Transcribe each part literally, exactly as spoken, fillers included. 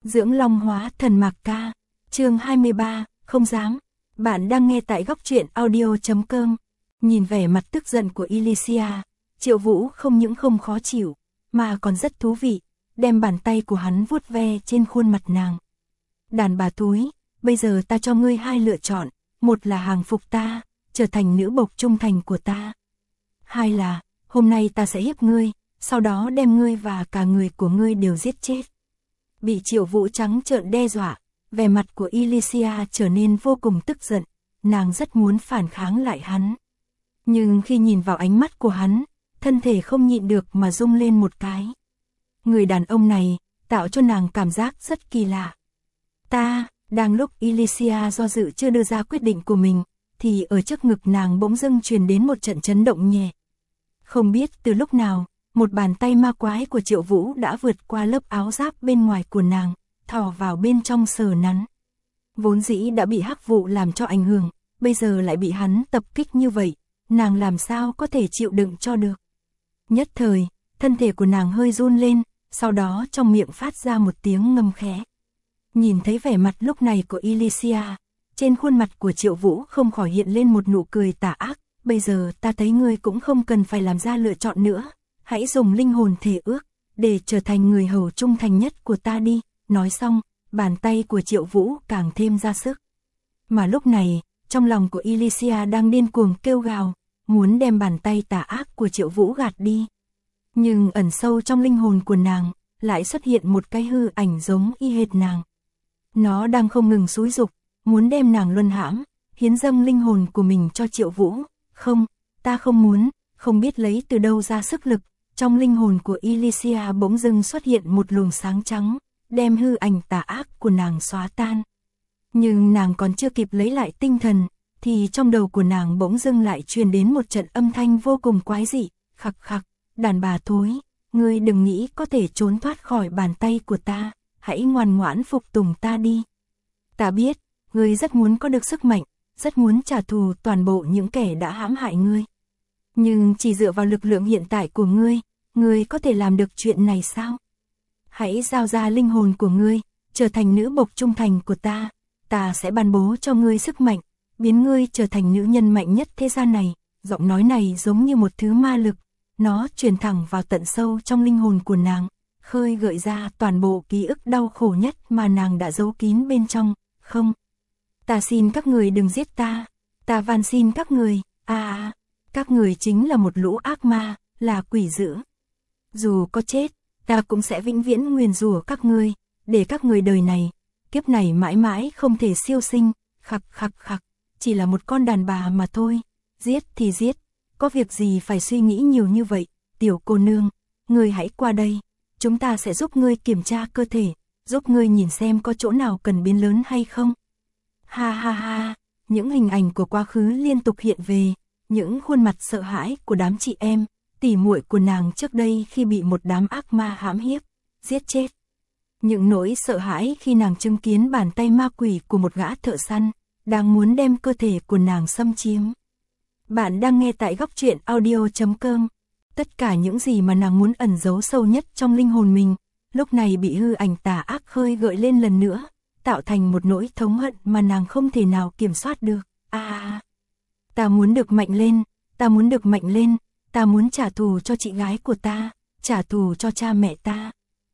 Dưỡng Long Hóa Thần Mạc Ca, chương hai mươi ba, không dám. Bạn đang nghe tại góc truyện audio chấm com. Nhìn vẻ mặt tức giận của Elysia, Triệu Vũ không những không khó chịu, mà còn rất thú vị, đem bàn tay của hắn vuốt ve trên khuôn mặt nàng. Đàn bà túi, bây giờ ta cho ngươi hai lựa chọn, một là hàng phục ta, trở thành nữ bộc trung thành của ta. Hai là, hôm nay ta sẽ hiếp ngươi, sau đó đem ngươi và cả người của ngươi đều giết chết. Bị Triệu Vũ trắng trợn đe dọa, vẻ mặt của Elysia trở nên vô cùng tức giận, nàng rất muốn phản kháng lại hắn. Nhưng khi nhìn vào ánh mắt của hắn, thân thể không nhịn được mà rung lên một cái. Người đàn ông này, tạo cho nàng cảm giác rất kỳ lạ. Ta, đang lúc Elysia do dự chưa đưa ra quyết định của mình, thì ở trước ngực nàng bỗng dưng truyền đến một trận chấn động nhẹ. Không biết từ lúc nào, một bàn tay ma quái của Triệu Vũ đã vượt qua lớp áo giáp bên ngoài của nàng, thò vào bên trong sờ nắn. Vốn dĩ đã bị hắc vụ làm cho ảnh hưởng, bây giờ lại bị hắn tập kích như vậy, nàng làm sao có thể chịu đựng cho được. Nhất thời, thân thể của nàng hơi run lên, sau đó trong miệng phát ra một tiếng ngâm khẽ. Nhìn thấy vẻ mặt lúc này của Elysia, trên khuôn mặt của Triệu Vũ không khỏi hiện lên một nụ cười tà ác. Bây giờ ta thấy ngươi cũng không cần phải làm ra lựa chọn nữa, hãy dùng linh hồn thể ước, để trở thành người hầu trung thành nhất của ta đi. Nói xong, bàn tay của Triệu Vũ càng thêm ra sức. Mà lúc này, trong lòng của Elysia đang điên cuồng kêu gào, muốn đem bàn tay tà ác của Triệu Vũ gạt đi. Nhưng ẩn sâu trong linh hồn của nàng, lại xuất hiện một cái hư ảnh giống y hệt nàng. Nó đang không ngừng xúi giục, muốn đem nàng luân hãm, hiến dâng linh hồn của mình cho Triệu Vũ. Không, ta không muốn, không biết lấy từ đâu ra sức lực, trong linh hồn của Elysia bỗng dưng xuất hiện một luồng sáng trắng, đem hư ảnh tà ác của nàng xóa tan. Nhưng nàng còn chưa kịp lấy lại tinh thần, thì trong đầu của nàng bỗng dưng lại truyền đến một trận âm thanh vô cùng quái dị, khặc khặc, đàn bà thối, ngươi đừng nghĩ có thể trốn thoát khỏi bàn tay của ta, hãy ngoan ngoãn phục tùng ta đi. Ta biết, ngươi rất muốn có được sức mạnh, rất muốn trả thù toàn bộ những kẻ đã hãm hại ngươi. Nhưng chỉ dựa vào lực lượng hiện tại của ngươi, ngươi có thể làm được chuyện này sao? Hãy giao ra linh hồn của ngươi, trở thành nữ bộc trung thành của ta, ta sẽ ban bố cho ngươi sức mạnh, biến ngươi trở thành nữ nhân mạnh nhất thế gian này. Giọng nói này giống như một thứ ma lực, nó truyền thẳng vào tận sâu trong linh hồn của nàng, khơi gợi ra toàn bộ ký ức đau khổ nhất mà nàng đã giấu kín bên trong. Không, ta xin các người đừng giết ta, ta van xin các người, à, các người chính là một lũ ác ma, là quỷ dữ. Dù có chết, ta cũng sẽ vĩnh viễn nguyền rủa các ngươi, để các người đời này, kiếp này mãi mãi không thể siêu sinh. Khặc khặc khặc, chỉ là một con đàn bà mà thôi, giết thì giết, có việc gì phải suy nghĩ nhiều như vậy. Tiểu cô nương, ngươi hãy qua đây, chúng ta sẽ giúp ngươi kiểm tra cơ thể, giúp ngươi nhìn xem có chỗ nào cần biến lớn hay không. Ha ha ha, những hình ảnh của quá khứ liên tục hiện về, những khuôn mặt sợ hãi của đám chị em, tỉ muội của nàng trước đây khi bị một đám ác ma hãm hiếp, giết chết. Những nỗi sợ hãi khi nàng chứng kiến bàn tay ma quỷ của một gã thợ săn, đang muốn đem cơ thể của nàng xâm chiếm. Bạn đang nghe tại góc truyện audio chấm com. Tất cả những gì mà nàng muốn ẩn giấu sâu nhất trong linh hồn mình, lúc này bị hư ảnh tà ác khơi gợi lên lần nữa, tạo thành một nỗi thống hận mà nàng không thể nào kiểm soát được. À, ta muốn được mạnh lên, ta muốn được mạnh lên, ta muốn trả thù cho chị gái của ta, trả thù cho cha mẹ ta.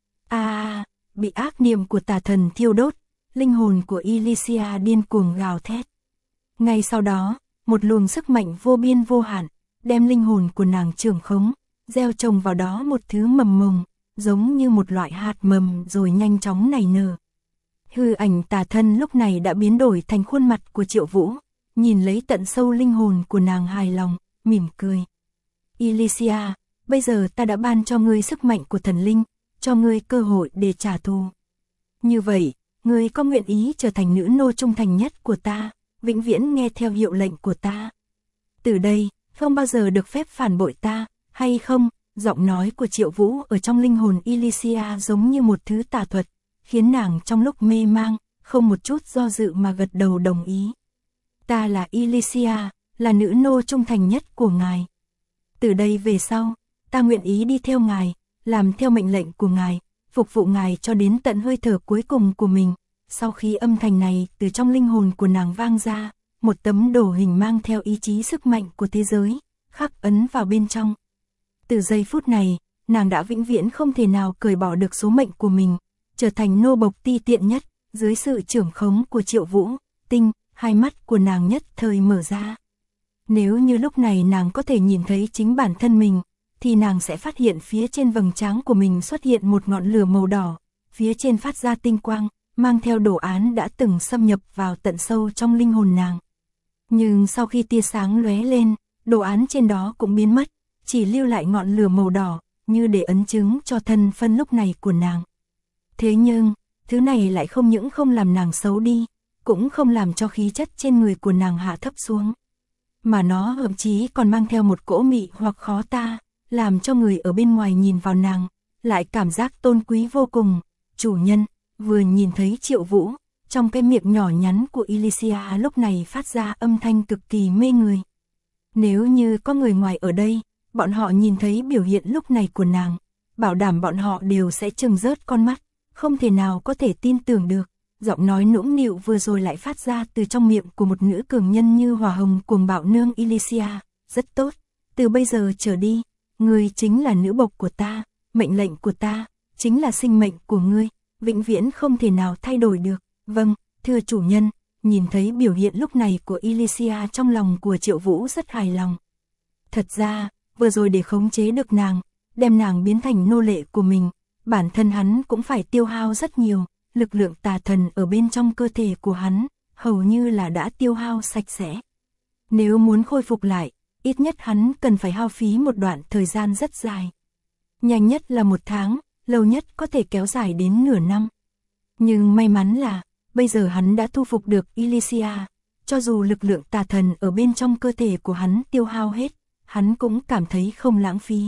À, bị ác niệm của tà thần thiêu đốt, linh hồn của Elysia điên cuồng gào thét. Ngay sau đó, một luồng sức mạnh vô biên vô hạn, đem linh hồn của nàng trưởng khống, gieo trồng vào đó một thứ mầm mồng, giống như một loại hạt mầm rồi nhanh chóng nảy nở. Hư ảnh tà thân lúc này đã biến đổi thành khuôn mặt của Triệu Vũ, nhìn lấy tận sâu linh hồn của nàng hài lòng, mỉm cười. Elysia, bây giờ ta đã ban cho ngươi sức mạnh của thần linh, cho ngươi cơ hội để trả thù. Như vậy, ngươi có nguyện ý trở thành nữ nô trung thành nhất của ta, vĩnh viễn nghe theo hiệu lệnh của ta? Từ đây, không bao giờ được phép phản bội ta, hay không? Giọng nói của Triệu Vũ ở trong linh hồn Elysia giống như một thứ tà thuật, khiến nàng trong lúc mê mang, không một chút do dự mà gật đầu đồng ý. Ta là Elysia, là nữ nô trung thành nhất của ngài. Từ đây về sau, ta nguyện ý đi theo ngài, làm theo mệnh lệnh của ngài, phục vụ ngài cho đến tận hơi thở cuối cùng của mình. Sau khi âm thanh này từ trong linh hồn của nàng vang ra, một tấm đồ hình mang theo ý chí sức mạnh của thế giới, khắc ấn vào bên trong. Từ giây phút này, nàng đã vĩnh viễn không thể nào cởi bỏ được số mệnh của mình, trở thành nô bộc ti tiện nhất, dưới sự trưởng khống của Triệu Vũ. Tinh, hai mắt của nàng nhất thời mở ra. Nếu như lúc này nàng có thể nhìn thấy chính bản thân mình, thì nàng sẽ phát hiện phía trên vầng trán của mình xuất hiện một ngọn lửa màu đỏ, phía trên phát ra tinh quang, mang theo đồ án đã từng xâm nhập vào tận sâu trong linh hồn nàng. Nhưng sau khi tia sáng lóe lên, đồ án trên đó cũng biến mất, chỉ lưu lại ngọn lửa màu đỏ, như để ấn chứng cho thân phân lúc này của nàng. Thế nhưng, thứ này lại không những không làm nàng xấu đi, cũng không làm cho khí chất trên người của nàng hạ thấp xuống. Mà nó thậm chí còn mang theo một cỗ mị hoặc khó ta, làm cho người ở bên ngoài nhìn vào nàng, lại cảm giác tôn quý vô cùng. Chủ nhân, vừa nhìn thấy Triệu Vũ, trong cái miệng nhỏ nhắn của Elysia lúc này phát ra âm thanh cực kỳ mê người. Nếu như có người ngoài ở đây, bọn họ nhìn thấy biểu hiện lúc này của nàng, bảo đảm bọn họ đều sẽ trừng rớt con mắt, không thể nào có thể tin tưởng được. Giọng nói nũng nịu vừa rồi lại phát ra từ trong miệng của một nữ cường nhân như hỏa hồng cuồng bạo nương Elysia. Rất tốt, từ bây giờ trở đi, ngươi chính là nữ bộc của ta, mệnh lệnh của ta, chính là sinh mệnh của ngươi, vĩnh viễn không thể nào thay đổi được. Vâng, thưa chủ nhân. Nhìn thấy biểu hiện lúc này của Elysia, trong lòng của Triệu Vũ rất hài lòng. Thật ra, vừa rồi để khống chế được nàng, đem nàng biến thành nô lệ của mình, bản thân hắn cũng phải tiêu hao rất nhiều. Lực lượng tà thần ở bên trong cơ thể của hắn, hầu như là đã tiêu hao sạch sẽ. Nếu muốn khôi phục lại, ít nhất hắn cần phải hao phí một đoạn thời gian rất dài. Nhanh nhất là một tháng, lâu nhất có thể kéo dài đến nửa năm. Nhưng may mắn là, bây giờ hắn đã thu phục được Elysia, cho dù lực lượng tà thần ở bên trong cơ thể của hắn tiêu hao hết, hắn cũng cảm thấy không lãng phí.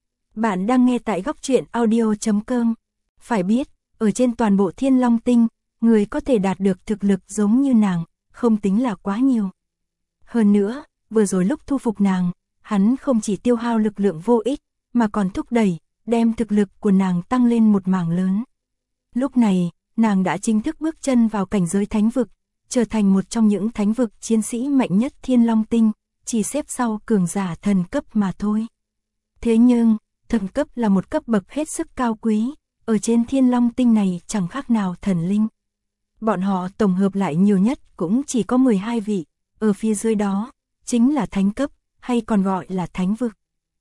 Bạn đang nghe tại góc truyện audio chấm com. Phải biết, ở trên toàn bộ Thiên Long Tinh, người có thể đạt được thực lực giống như nàng, không tính là quá nhiều. Hơn nữa, vừa rồi lúc thu phục nàng, hắn không chỉ tiêu hao lực lượng vô ích, mà còn thúc đẩy, đem thực lực của nàng tăng lên một mảng lớn. Lúc này, nàng đã chính thức bước chân vào cảnh giới thánh vực, trở thành một trong những thánh vực chiến sĩ mạnh nhất Thiên Long Tinh, chỉ xếp sau cường giả thần cấp mà thôi. Thế nhưng, thần cấp là một cấp bậc hết sức cao quý, ở trên Thiên Long Tinh này chẳng khác nào thần linh. Bọn họ tổng hợp lại nhiều nhất cũng chỉ có mười hai vị, ở phía dưới đó, chính là thánh cấp, hay còn gọi là thánh vực.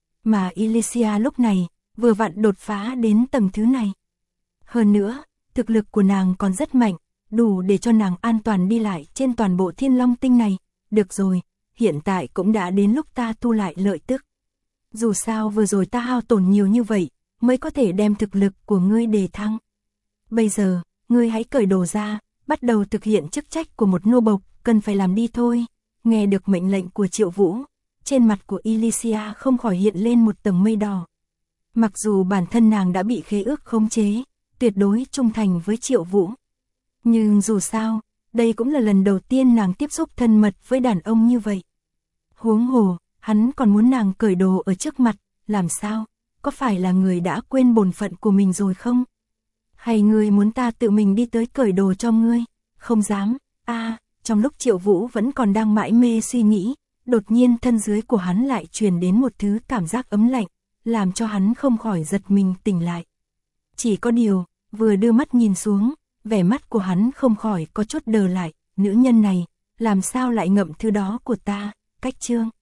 Mà Elysia lúc này, vừa vặn đột phá đến tầng thứ này. Hơn nữa, thực lực của nàng còn rất mạnh, đủ để cho nàng an toàn đi lại trên toàn bộ Thiên Long Tinh này. Được rồi, hiện tại cũng đã đến lúc ta thu lại lợi tức. Dù sao vừa rồi ta hao tổn nhiều như vậy, mới có thể đem thực lực của ngươi đề thăng. Bây giờ, ngươi hãy cởi đồ ra, bắt đầu thực hiện chức trách của một nô bộc, cần phải làm đi thôi. Nghe được mệnh lệnh của Triệu Vũ, trên mặt của Elysia không khỏi hiện lên một tầng mây đỏ. Mặc dù bản thân nàng đã bị khế ước khống chế, tuyệt đối trung thành với Triệu Vũ. Nhưng dù sao, đây cũng là lần đầu tiên nàng tiếp xúc thân mật với đàn ông như vậy. Huống hồ, hắn còn muốn nàng cởi đồ ở trước mặt, làm sao? Có phải là người đã quên bổn phận của mình rồi không? Hay ngươi muốn ta tự mình đi tới cởi đồ cho ngươi? Không dám. A, à, trong lúc Triệu Vũ vẫn còn đang mãi mê suy nghĩ, đột nhiên thân dưới của hắn lại truyền đến một thứ cảm giác ấm lạnh, làm cho hắn không khỏi giật mình tỉnh lại. Chỉ có điều, vừa đưa mắt nhìn xuống, vẻ mắt của hắn không khỏi có chút đờ lại, nữ nhân này, làm sao lại ngậm thứ đó của ta? Cách chương